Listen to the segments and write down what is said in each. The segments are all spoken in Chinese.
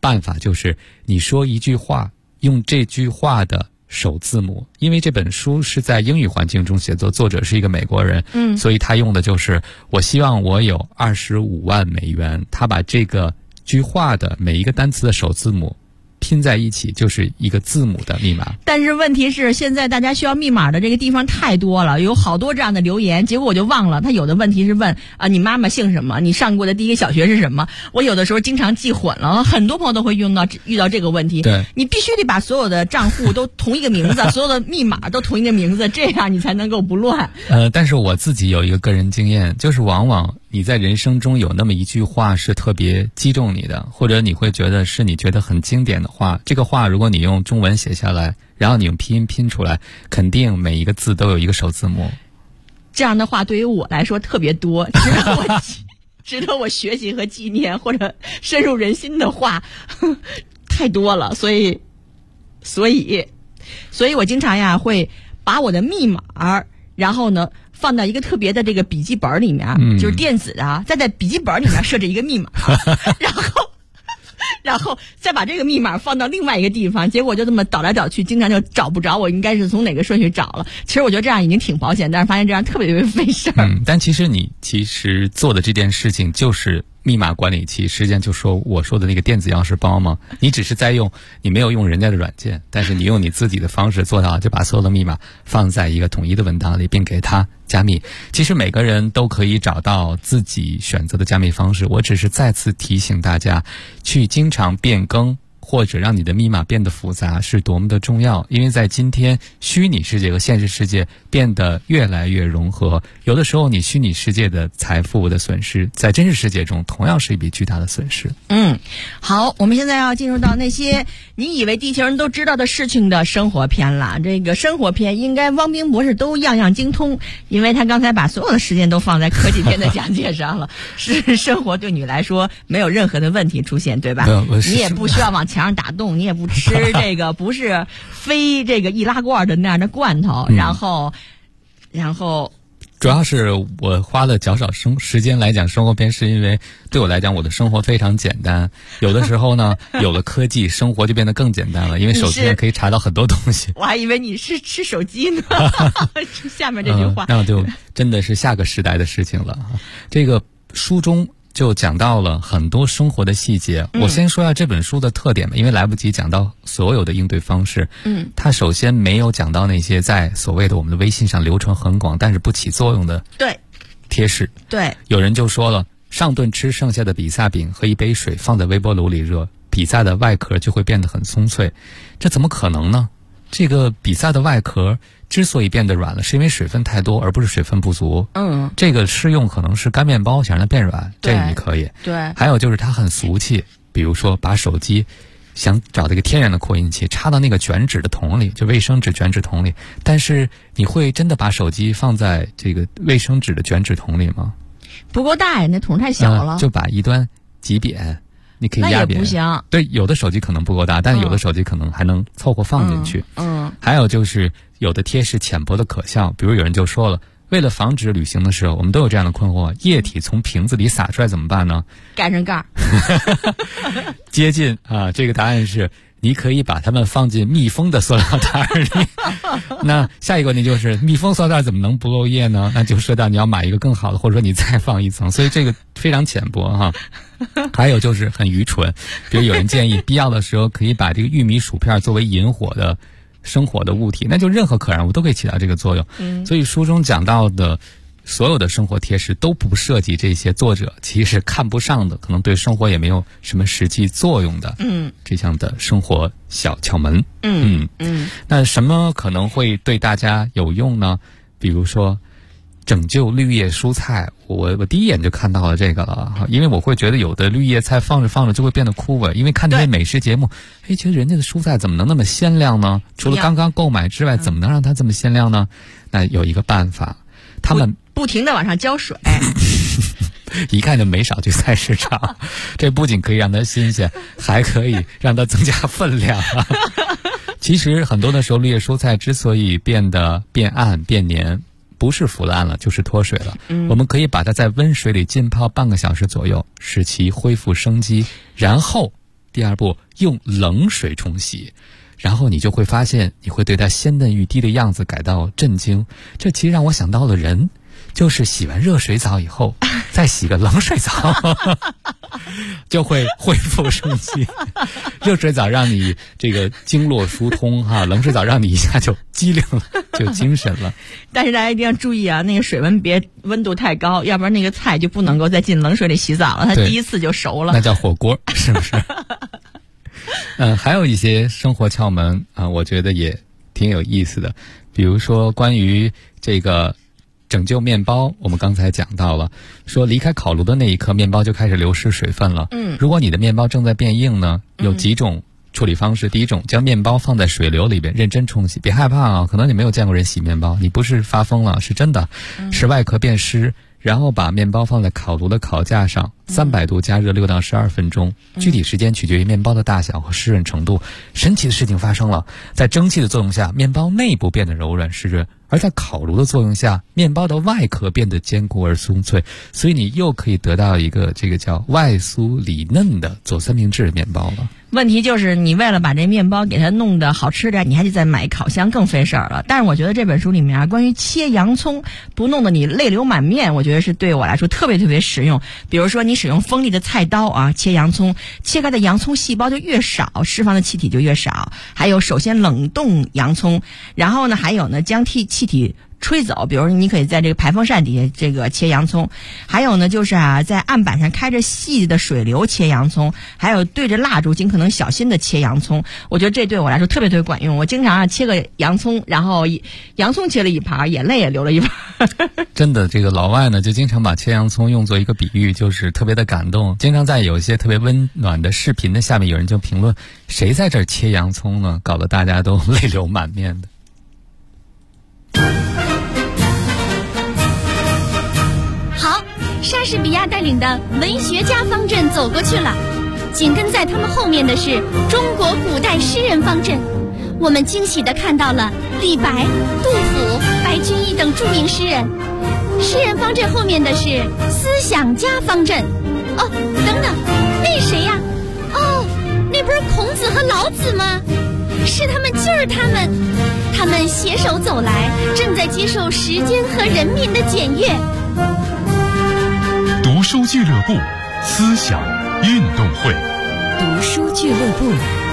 办法就是你说一句话，用这句话的首字母，因为这本书是在英语环境中写作，作者是一个美国人，所以他用的就是我希望我有25万美元，他把这个句话的每一个单词的首字母拼在一起，就是一个字母的密码。 但是问题是，现在大家需要密码的这个地方太多了，有好多这样的留言，结果我就忘了。他有的问题是问你妈妈姓什么，你上过的第一个小学是什么。我有的时候经常记混了，很多朋友都会遇到这个问题。 对， 你必须得把所有的账户都同一个名字，所有的密码都同一个名字，这样你才能够不乱。 但是我自己有一个个人经验，就是往往你在人生中有那么一句话是特别击中你的，或者你会觉得是你觉得很经典的话，这个话如果你用中文写下来，然后你用拼音拼出来，肯定每一个字都有一个首字母。 这样的话对于我来说特别多，值得我学习和纪念，或者深入人心的话太多了，所以我经常会把我的密码，然后呢放到一个特别的这个笔记本里面，就是电子的，再在笔记本里面设置一个密码，然后再把这个密码放到另外一个地方，结果就这么找来找去，经常就找不着我应该是从哪个顺序找了。其实我觉得这样已经挺保险，但是发现这样特别费事儿。 但其实你做的这件事情就是密码管理器，实际上就说我说的那个电子钥匙包嘛，你只是在用，你没有用人家的软件，但是你用你自己的方式做到，就把所有的密码放在一个统一的文档里，并给它加密。其实每个人都可以找到自己选择的加密方式，我只是再次提醒大家，去经常变更或者让你的密码变得复杂是多么的重要。因为在今天虚拟世界和现实世界变得越来越融合，有的时候你虚拟世界的财富的损失，在真实世界中同样是一笔巨大的损失。 好，我们现在要进入到那些你以为地球人都知道的事情的生活篇了。这个生活篇应该汪冰博士都样样精通，因为他刚才把所有的时间都放在科技篇的讲解上了。是生活对你来说没有任何的问题出现，对吧？你也不需要往墙上打洞，你也不吃这个不是非这个易拉罐的那样的罐头，然后主要是我花了较少时间来讲生活篇，是因为对我来讲我的生活非常简单。有的时候呢有了科技，生活就变得更简单了，因为手机上可以查到很多东西。 我还以为你是吃手机呢下面这句话那就真的是下个时代的事情了。这个书中就讲到了很多生活的细节。我先说一下这本书的特点吧，因为来不及讲到所有的应对方式。它首先没有讲到那些在所谓的我们的微信上流传很广但是不起作用的贴士。对，有人就说了，上顿吃剩下的比萨饼和一杯水放在微波炉里热，比萨的外壳就会变得很松脆。这怎么可能呢？这个比萨的外壳之所以变得软了，是因为水分太多，而不是水分不足。这个适用可能是干面包想让它变软，这个你可以。对，还有就是它很俗气，比如说把手机想找这个天然的扩音器插到那个卷纸的桶里，就卫生纸卷纸桶里，但是你会真的把手机放在这个卫生纸的卷纸桶里吗？不够大呀，那桶太小了。就把一端挤扁，你可以压扁。那也不行。对，有的手机可能不够大，但是有的手机可能还能凑合放进去。还有就是有的贴士浅薄的可笑，比如有人就说了，为了防止旅行的时候，我们都有这样的困惑，液体从瓶子里洒出来怎么办呢？盖上盖接近啊，这个答案是你可以把它们放进密封的塑料袋里。那下一个问题就是密封塑料袋怎么能不漏液呢？那就说到你要买一个更好的，或者说你再放一层，所以这个非常浅薄哈。还有就是很愚蠢，比如有人建议必要的时候可以把这个玉米薯片作为引火的生火的物体，那就任何可燃物都可以起到这个作用。所以书中讲到的所有的生活贴士都不涉及这些作者其实看不上的，可能对生活也没有什么实际作用的这样的生活小窍门。那什么可能会对大家有用呢？比如说拯救绿叶蔬菜，我第一眼就看到了这个了，因为我会觉得有的绿叶菜放着放着就会变得枯萎，因为看这些美食节目，觉得人家的蔬菜怎么能那么鲜亮呢？除了刚刚购买之外，怎么能让它这么鲜亮呢？那有一个办法，他们不停地往上浇水一看就没少去菜市场。这不仅可以让它新鲜，还可以让它增加分量其实很多的时候绿叶蔬菜之所以变暗变黏，不是腐烂了就是脱水了。我们可以把它在温水里浸泡半个小时左右，使其恢复生机，然后第二步，用冷水冲洗。然后你就会发现，你会对它鲜嫩欲滴的样子感到震惊。这其实让我想到了人，就是洗完热水澡以后，再洗个冷水澡，就会恢复生机。热水澡让你这个经络疏通哈，冷水澡让你一下就机灵了，就精神了。 但是大家一定要注意啊，那个水温度太高，要不然那个菜就不能够再进冷水里洗澡了，它第一次就熟了。 那叫火锅，是不是？还有一些生活窍门啊，我觉得也挺有意思的。比如说关于这个拯救面包，我们刚才讲到了，说离开烤炉的那一刻，面包就开始流失水分了。如果你的面包正在变硬呢，有几种处理方式。第一种，将面包放在水流里边认真冲洗，别害怕啊，可能你没有见过人洗面包，你不是发疯了，是真的，使外壳变湿。然后把面包放在烤炉的烤架上，300度加热6到12分钟，具体时间取决于面包的大小和湿润程度。神奇的事情发生了，在蒸汽的作用下，面包内部变得柔软湿润，而在烤炉的作用下，面包的外壳变得坚固而松脆，所以你又可以得到一个这个叫外酥里嫩的做三明治面包了。 问题就是你为了把这面包给它弄得好吃点，你还得再买烤箱，更费事儿了。但是我觉得这本书里面啊，关于切洋葱不弄得你泪流满面，我觉得是对我来说特别特别实用。比如说你使用锋利的菜刀啊，切洋葱，切开的洋葱细胞就越少，释放的气体就越少。还有首先冷冻洋葱，然后呢还有呢将气体吹走，比如你可以在这个排风扇底下这个切洋葱，还有呢就是啊在案板上开着细的水流切洋葱，还有对着蜡烛尽可能小心的切洋葱。我觉得这对我来说特别特别管用。我经常啊切个洋葱，然后洋葱切了一盘，眼泪也流了一盘。 真的，这个老外呢就经常把切洋葱用作一个比喻，就是特别的感动。经常在有一些特别温暖的视频的下面，有人就评论谁在这儿切洋葱呢，搞得大家都泪流满面的。 莎士比亚带领的文学家方阵走过去了，紧跟在他们后面的是中国古代诗人方阵。我们惊喜地看到了李白、杜甫、白居易等著名诗人。诗人方阵后面的是思想家方阵。哦，等等，那谁呀？哦，那不是孔子和老子吗？是他们，就是他们，他们携手走来，正在接受时间和人民的检阅。 读书俱乐部，思想运动会。 读书俱乐部。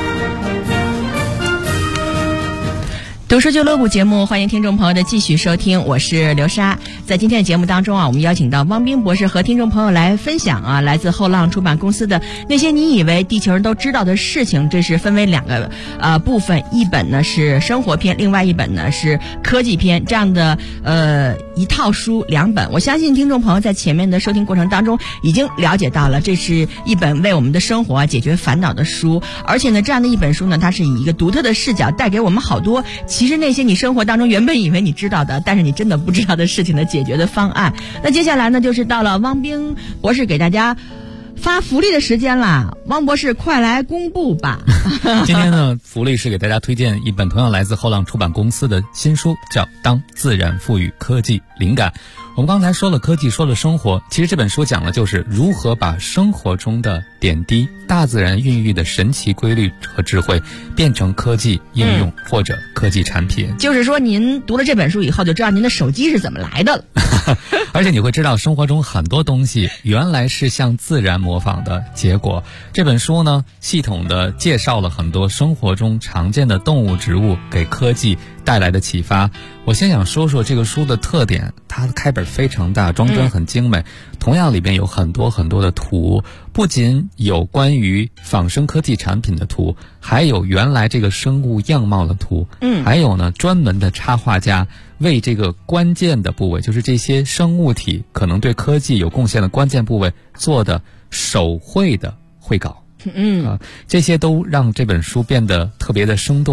读书俱乐部节目，欢迎听众朋友的继续收听，我是刘莎。在今天的节目当中啊，我们邀请到汪冰博士和听众朋友来分享啊，来自后浪出版公司的那些你以为地球人都知道的事情。这是分为2个部分，一本呢是生活篇，另外一本呢是科技篇，这样的一套书2本。我相信听众朋友在前面的收听过程当中已经了解到了，这是一本为我们的生活解决烦恼的书。而且呢，这样的一本书呢，它是以一个独特的视角带给我们好多其实那些你生活当中原本以为你知道的，但是你真的不知道的事情的解决的方案。那接下来呢，就是到了汪冰博士给大家发福利的时间啦，汪博士快来公布吧。 今天呢，福利是给大家推荐一本同样来自后浪出版公司的新书，叫《当自然赋予科技灵感》。我们刚才说了科技，说了生活，其实这本书讲的就是如何把生活中的点滴、大自然孕育的神奇规律和智慧变成科技应用或者科技产品。 就是说您读了这本书以后就知道您的手机是怎么来的了。 而且你会知道生活中很多东西原来是向自然模仿的结果。这本书呢，系统的介绍了很多生活中常见的动物植物给科技带来的启发。我先想说说这个书的特点，它的开本非常大，装帧很精美，同样里边有很多很多的图，不仅有关于仿生科技产品的图，还有原来这个生物样貌的图，还有呢专门的插画家为这个关键的部位，就是这些生物体可能对科技有贡献的关键部位做的手绘的绘稿。这些都让这本书变得特别的生动。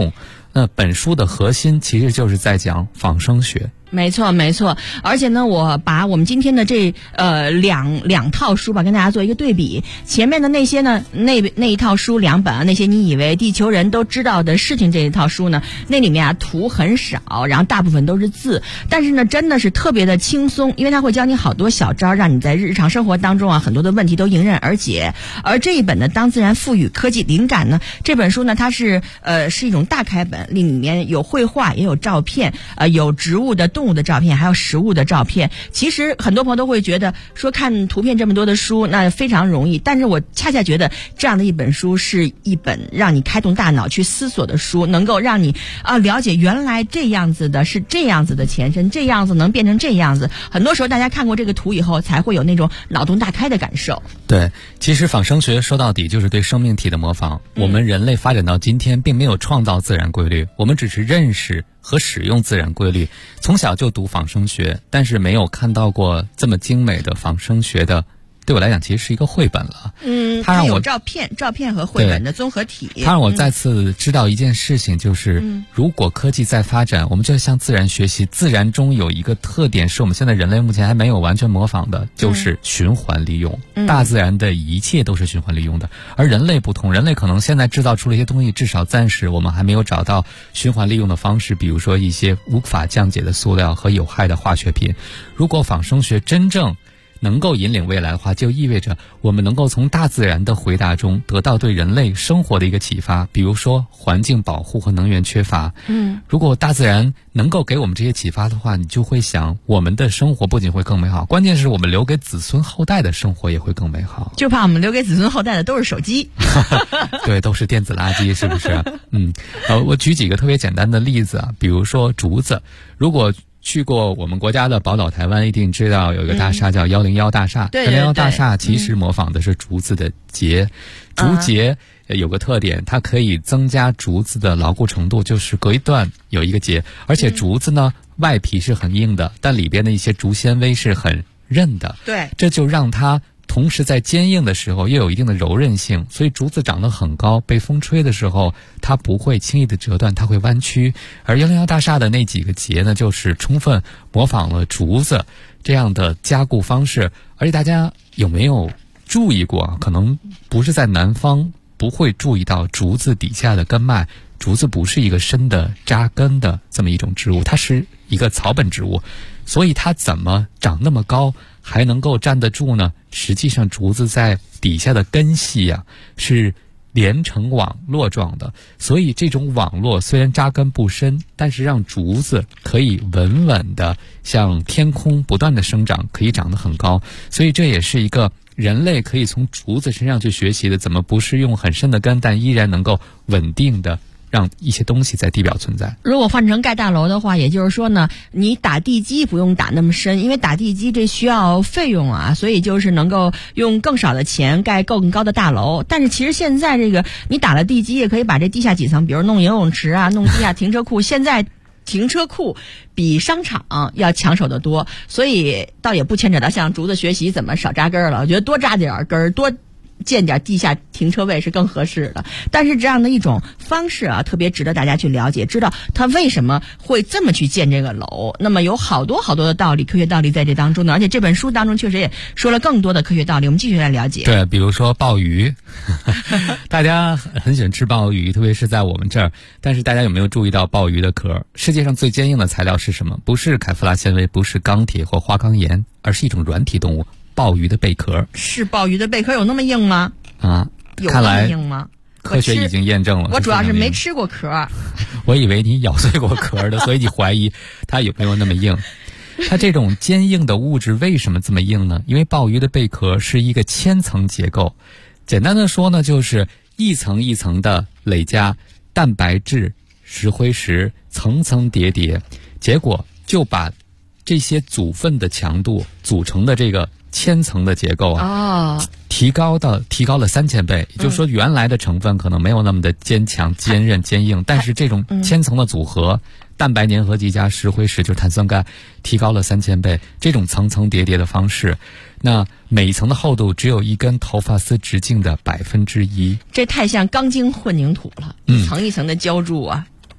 那本书的核心其实就是在讲仿生学。 没错，没错。而且呢，我把我们今天的这两套书吧，跟大家做一个对比。前面的那些呢，那一套书2本啊，那些你以为地球人都知道的事情这一套书呢，那里面啊图很少，然后大部分都是字，但是呢，真的是特别的轻松，因为它会教你好多小招，让你在日常生活当中啊很多的问题都迎刃而解。而这一本的《当自然赋予科技灵感》呢，这本书呢，它是一种大开本，里面有绘画，也有照片，有植物的动物的照片，还有食物的照片。其实很多朋友都会觉得说看图片这么多的书那非常容易，但是我恰恰觉得这样的一本书是一本让你开动大脑去思索的书，能够让你了解原来这样子的是这样子的前身，这样子能变成这样子。很多时候大家看过这个图以后才会有那种脑洞大开的感受。 对，其实仿生学说到底就是对生命体的模仿。我们人类发展到今天并没有创造自然规律，我们只是认识和使用自然规律，从小就读仿生学，但是没有看到过这么精美的仿生学的，对我来讲其实是一个绘本了。它让我有照片和绘本的综合体。 它让我再次知道一件事情，就是如果科技在发展，我们就要向自然学习。自然中有一个特点是我们现在人类目前还没有完全模仿的，就是循环利用。大自然的一切都是循环利用的，而人类不同，人类可能现在制造出了一些东西，至少暂时我们还没有找到循环利用的方式，比如说一些无法降解的塑料和有害的化学品。如果仿生学真正能够引领未来的话，就意味着我们能够从大自然的回答中得到对人类生活的一个启发，比如说环境保护和能源缺乏。如果大自然能够给我们这些启发的话，你就会想，我们的生活不仅会更美好，关键是我们留给子孙后代的生活也会更美好。 就怕我们留给子孙后代的都是手机。 对，都是电子垃圾，是不是？我举几个特别简单的例子啊，比如说竹子。如果去过我们国家的宝岛台湾，一定知道有一个大厦叫101大厦。101大厦其实模仿的是竹子的节。竹节有个特点，它可以增加竹子的牢固程度，就是隔一段有一个节。而且竹子呢，外皮是很硬的，但里边的一些竹纤维是很韧的。 对， 这就让它同时在坚硬的时候又有一定的柔韧性，所以竹子长得很高，被风吹的时候它不会轻易的折断，它会弯曲。而101大厦的那几个节呢，就是充分模仿了竹子这样的加固方式。而且大家有没有注意过，可能不是在南方不会注意到竹子底下的根脉。竹子不是一个深的扎根的这么一种植物，它是一个草本植物，所以它怎么长那么高还能够站得住呢？实际上竹子在底下的根系啊是连成网络状的，所以这种网络虽然扎根不深，但是让竹子可以稳稳的向天空不断的生长，可以长得很高。所以这也是一个人类可以从竹子身上去学习的，怎么不是用很深的根，但依然能够稳定的让一些东西在地表存在。 如果换成盖大楼的话，也就是说呢，你打地基不用打那么深，因为打地基这需要费用啊，所以就是能够用更少的钱盖更高的大楼。但是其实现在这个你打了地基，也可以把这地下几层，比如弄游泳池啊，弄地下停车库。现在停车库比商场要抢手得多，所以倒也不牵扯到向竹子学习怎么少扎根了。我觉得多扎点根，多建点地下停车位是更合适的。但是这样的一种方式啊，特别值得大家去了解，知道它为什么会这么去建这个楼。那么有好多好多的道理，科学道理在这当中呢。而且这本书当中确实也说了更多的科学道理，我们继续来了解。 对，比如说鲍鱼，大家很喜欢吃鲍鱼，特别是在我们这儿。但是大家有没有注意到鲍鱼的壳？世界上最坚硬的材料是什么？不是凯夫拉纤维，不是钢铁或花岗岩，而是一种软体动物。鲍鱼的贝壳。 是鲍鱼的贝壳有那么硬吗？有那么硬吗？ 科学已经验证了。 我主要是没吃过壳。 我以为你咬碎过壳的，所以你怀疑它有没有那么硬。它这种坚硬的物质为什么这么硬呢？因为鲍鱼的贝壳是一个千层结构。简单的说呢，就是一层一层的累加蛋白质、石灰石，层层叠叠，结果就把这些组分的强度组成的这个千层的结构提高了3000倍。也就是说，原来的成分可能没有那么的坚强、坚韧、坚硬，但是这种千层的组合，蛋白粘合剂加石灰石就是碳酸钙，提高了3000倍。这种层层叠叠的方式，那每一层的厚度只有一根头发丝直径的1%。 这太像钢筋混凝土了，一层一层的浇筑啊。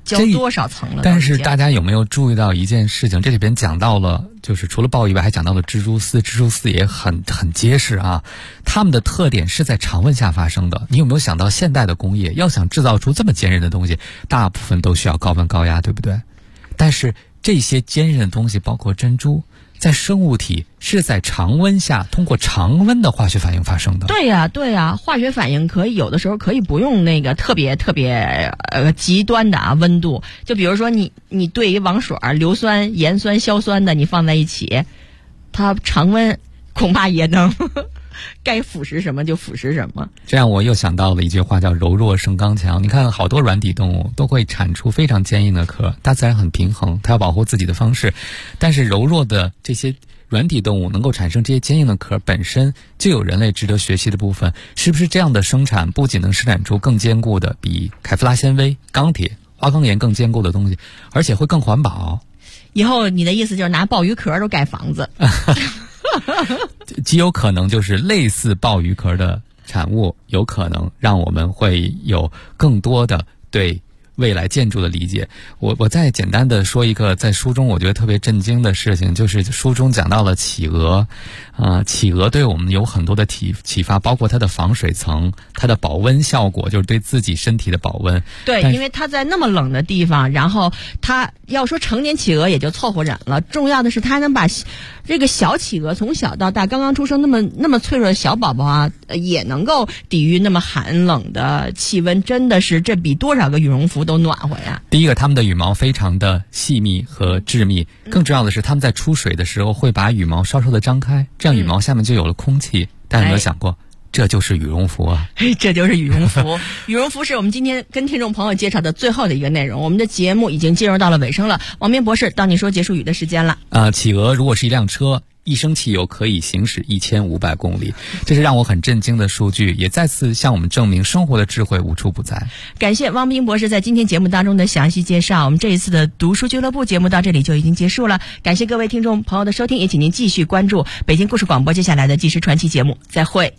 浇多少层了？ 但是大家有没有注意到一件事情？这里边讲到了，就是除了鲍以外，还讲到了蜘蛛丝。蜘蛛丝也很结实啊，它们的特点是在常温下发生的。你有没有想到，现代的工业要想制造出这么坚韧的东西，大部分都需要高温高压，对不对？但是这些坚韧的东西，包括珍珠，在生物体是在常温下通过常温的化学反应发生的。 对呀，化学反应可以有的时候可以不用那个特别极端的温度，就比如说你对于王水、硫酸、盐酸、硝酸的你放在一起，它常温恐怕也能该腐蚀什么就腐蚀什么。 这样我又想到了一句话，叫柔弱胜刚强。你看好多软体动物都会产出非常坚硬的壳，大自然很平衡，它要保护自己的方式，但是柔弱的这些软体动物能够产生这些坚硬的壳，本身就有人类值得学习的部分。是不是这样的生产不仅能生产出更坚固的比凯夫拉纤维、钢铁、花岗岩更坚固的东西，而且会更环保？ 以后你的意思就是拿鲍鱼壳都盖房子？ 极有可能就是类似鲍鱼壳的产物，有可能让我们会有更多的对未来建筑的理解。我再简单的说一个在书中我觉得特别震惊的事情，就是书中讲到了企鹅。企鹅对我们有很多的启发，包括它的防水层，它的保温效果，就是对自己身体的保温。 对，因为它在那么冷的地方，然后它要说成年企鹅也就凑合忍了，重要的是它还能把这个小企鹅从小到大刚刚出生那么脆弱的小宝宝啊，也能够抵御那么寒冷的气温，真的是这比多少个羽绒服都暖和呀。 第一个，它们的羽毛非常的细密和致密，更重要的是它们在出水的时候会把羽毛稍稍的张开，这样羽毛下面就有了空气。大家有没有想过，这就是羽绒服啊？ 这就是羽绒服。羽绒服是我们今天跟听众朋友介绍的最后的一个内容。我们的节目已经进入到了尾声了，王斌博士，到你说结束语的时间了。 企鹅如果是一辆车，一升汽油可以行驶1500公里，这是让我很震惊的数据，也再次向我们证明生活的智慧无处不在。 感谢汪斌博士在今天节目当中的详细介绍。我们这一次的读书俱乐部节目到这里就已经结束了，感谢各位听众朋友的收听，也请您继续关注北京故事广播接下来的纪实传奇节目。再会。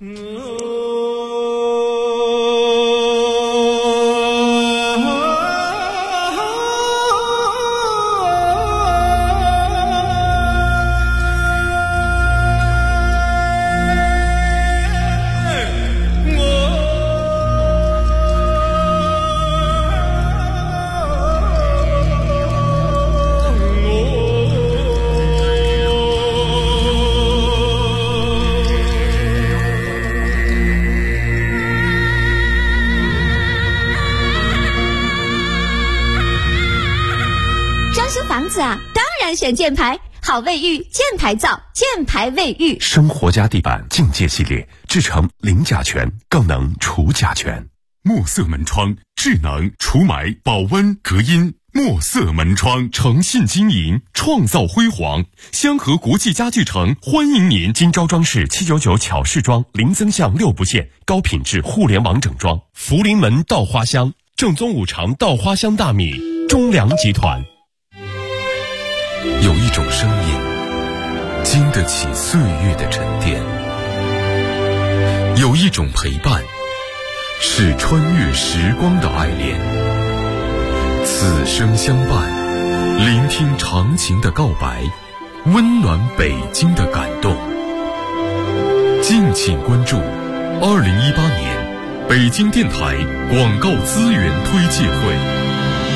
当然选箭牌，好卫浴，箭牌造，箭牌卫浴。 生活家地板境界系列制成零甲醛，更能除甲醛。 墨色门窗，智能除霾、保温、隔音。墨色门窗诚信经营，创造辉煌。香河国际家具城欢迎您。金招装饰799巧饰装，零增项6不限，高品质互联网整装。福临门稻花香，正宗五常稻花香大米，中粮集团。 有一种声音，经得起岁月的沉淀；有一种陪伴，是穿越时光的爱恋。此生相伴，聆听长情的告白，温暖北京的感动。敬请关注2018年北京电台广告资源推介会。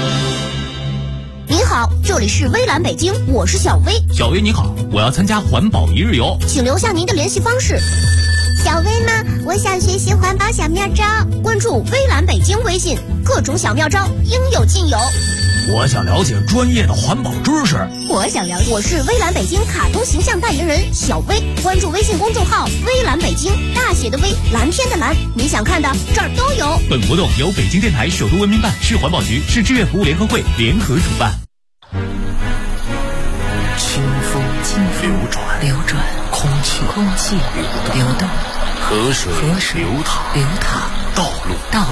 您好，这里是微蓝北京，我是小薇。 小薇你好，我要参加环保一日游， 请留下您的联系方式。 小薇吗？我想学习环保小妙招， 关注微蓝北京微信，各种小妙招应有尽有。 我想了解专业的环保知识。 我是微蓝北京卡通形象代言人小薇，关注微信公众号微蓝北京，大写的微，蓝天的蓝，你想看的这儿都有。 本活动由北京电台首都文明办、市环保局、市志愿服务联合会联合主办。 清风流转，空气流动，河水流淌，道路